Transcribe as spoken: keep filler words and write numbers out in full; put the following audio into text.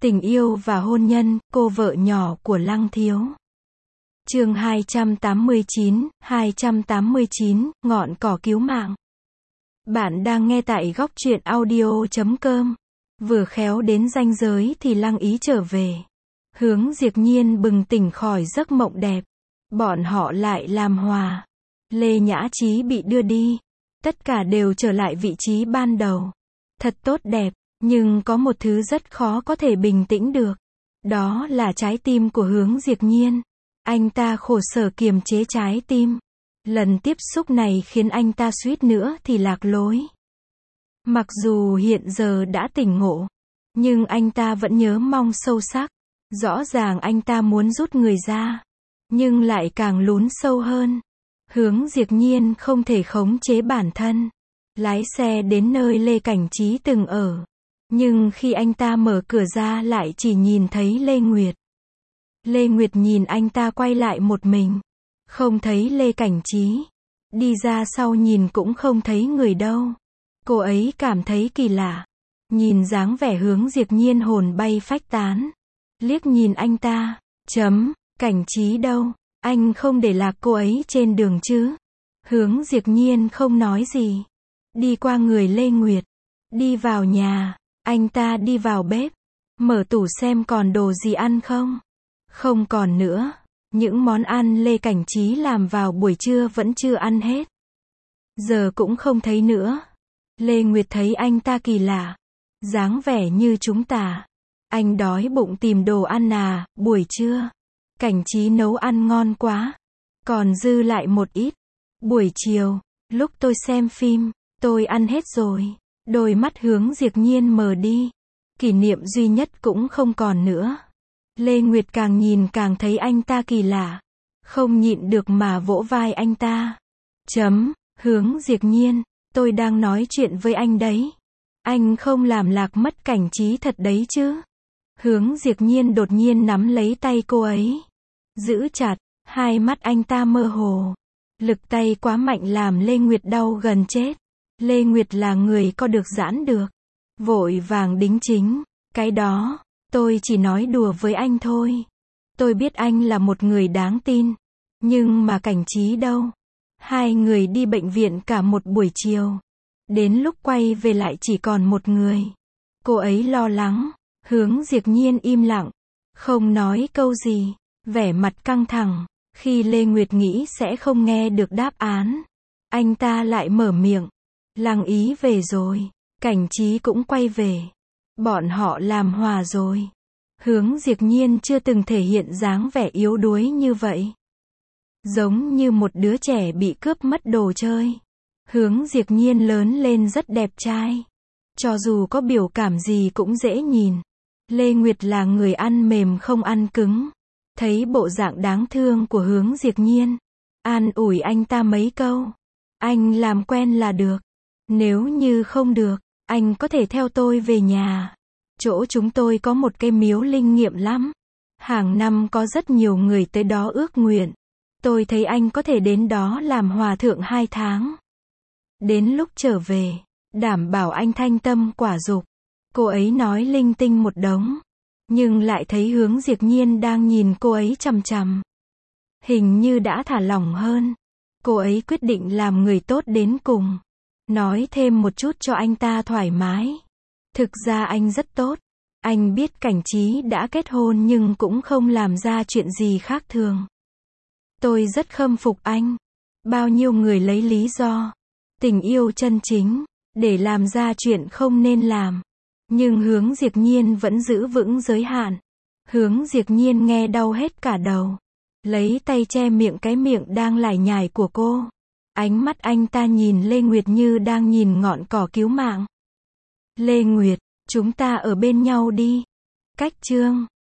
Tình yêu và hôn nhân, cô vợ nhỏ của Lăng Thiếu. Chương hai trăm tám mươi chín, hai trăm tám mươi chín, ngọn cỏ cứu mạng. Bạn đang nghe tại góc truyện audio chấm com. Vừa khéo đến ranh giới thì Lăng Ý trở về. Hướng Diệp Nhiên bừng tỉnh khỏi giấc mộng đẹp. Bọn họ lại làm hòa. Lê Nhã Trí bị đưa đi. Tất cả đều trở lại vị trí ban đầu. Thật tốt đẹp, nhưng có một thứ rất khó có thể bình tĩnh được. Đó là trái tim của Hướng Diệp Nhiên. Anh ta khổ sở kiềm chế trái tim. Lần tiếp xúc này khiến anh ta suýt nữa thì lạc lối. Mặc dù hiện giờ đã tỉnh ngộ, nhưng anh ta vẫn nhớ mong sâu sắc. Rõ ràng anh ta muốn rút người ra, nhưng lại càng lún sâu hơn. Hướng Diệp Nhiên không thể khống chế bản thân. Lái xe đến nơi Lê Cảnh Trí từng ở. Nhưng khi anh ta mở cửa ra lại chỉ nhìn thấy Lê Nguyệt. Lê Nguyệt nhìn anh ta quay lại một mình. Không thấy Lê Cảnh Trí. Đi ra sau nhìn cũng không thấy người đâu. Cô ấy cảm thấy kỳ lạ. Nhìn dáng vẻ Hướng Diệp Nhiên hồn bay phách tán. Liếc nhìn anh ta. Chấm, Cảnh Trí đâu? Anh không để lạc cô ấy trên đường chứ? Hướng Diệp Nhiên không nói gì. Đi qua người Lê Nguyệt. Đi vào nhà. Anh ta đi vào bếp. Mở tủ xem còn đồ gì ăn không? Không còn nữa. Những món ăn Lê Cảnh Trí làm vào buổi trưa vẫn chưa ăn hết. Giờ cũng không thấy nữa. Lê Nguyệt thấy anh ta kỳ lạ. Dáng vẻ như chúng ta. Anh đói bụng tìm đồ ăn à, buổi trưa. Cảnh Trí nấu ăn ngon quá. Còn dư lại một ít. Buổi chiều, lúc tôi xem phim, tôi ăn hết rồi. Đôi mắt Hướng Diệp Nhiên mờ đi. Kỷ niệm duy nhất cũng không còn nữa. Lê Nguyệt càng nhìn càng thấy anh ta kỳ lạ. Không nhịn được mà vỗ vai anh ta. Chấm, Hướng Diệp Nhiên, tôi đang nói chuyện với anh đấy. Anh không làm lạc mất Cảnh Trí thật đấy chứ? Hướng Diệp Nhiên đột nhiên nắm lấy tay cô ấy. Giữ chặt, hai mắt anh ta mơ hồ. Lực tay quá mạnh làm Lê Nguyệt đau gần chết. Lê Nguyệt là người có được giãn được. Vội vàng đính chính. Cái đó, tôi chỉ nói đùa với anh thôi. Tôi biết anh là một người đáng tin. Nhưng mà Cảnh Trí đâu? Hai người đi bệnh viện cả một buổi chiều. Đến lúc quay về lại chỉ còn một người. Cô ấy lo lắng. Hướng Diệp Nhiên im lặng. Không nói câu gì. Vẻ mặt căng thẳng. Khi Lê Nguyệt nghĩ sẽ không nghe được đáp án, anh ta lại mở miệng. Lăng Ý về rồi. Cảnh Trí cũng quay về. Bọn họ làm hòa rồi. Hướng Diệp Nhiên chưa từng thể hiện dáng vẻ yếu đuối như vậy. Giống như một đứa trẻ bị cướp mất đồ chơi. Hướng Diệp Nhiên lớn lên rất đẹp trai. Cho dù có biểu cảm gì cũng dễ nhìn. Lê Nguyệt là người ăn mềm không ăn cứng. Thấy bộ dạng đáng thương của Hướng Diệp Nhiên. An ủi anh ta mấy câu. Anh làm quen là được. Nếu như không được, anh có thể theo tôi về nhà. Chỗ chúng tôi có một cái miếu linh nghiệm lắm. Hàng năm có rất nhiều người tới đó ước nguyện. Tôi thấy anh có thể đến đó làm hòa thượng hai tháng. Đến lúc trở về, đảm bảo anh thanh tâm quả dục. Cô ấy nói linh tinh một đống. Nhưng lại thấy Hướng Diệp Nhiên đang nhìn cô ấy chằm chằm. Hình như đã thả lỏng hơn. Cô ấy quyết định làm người tốt đến cùng. Nói thêm một chút cho anh ta thoải mái. Thực ra anh rất tốt. Anh biết Cảnh Trí đã kết hôn nhưng cũng không làm ra chuyện gì khác thường. Tôi rất khâm phục anh. Bao nhiêu người lấy lý do tình yêu chân chính để làm ra chuyện không nên làm. Nhưng Hướng Diệp Nhiên vẫn giữ vững giới hạn. Hướng Diệp Nhiên nghe đau hết cả đầu. Lấy tay che miệng cái miệng đang lải nhải của cô. Ánh mắt anh ta nhìn Lê Nguyệt như đang nhìn ngọn cỏ cứu mạng. Lê Nguyệt, chúng ta ở bên nhau đi. Cách chương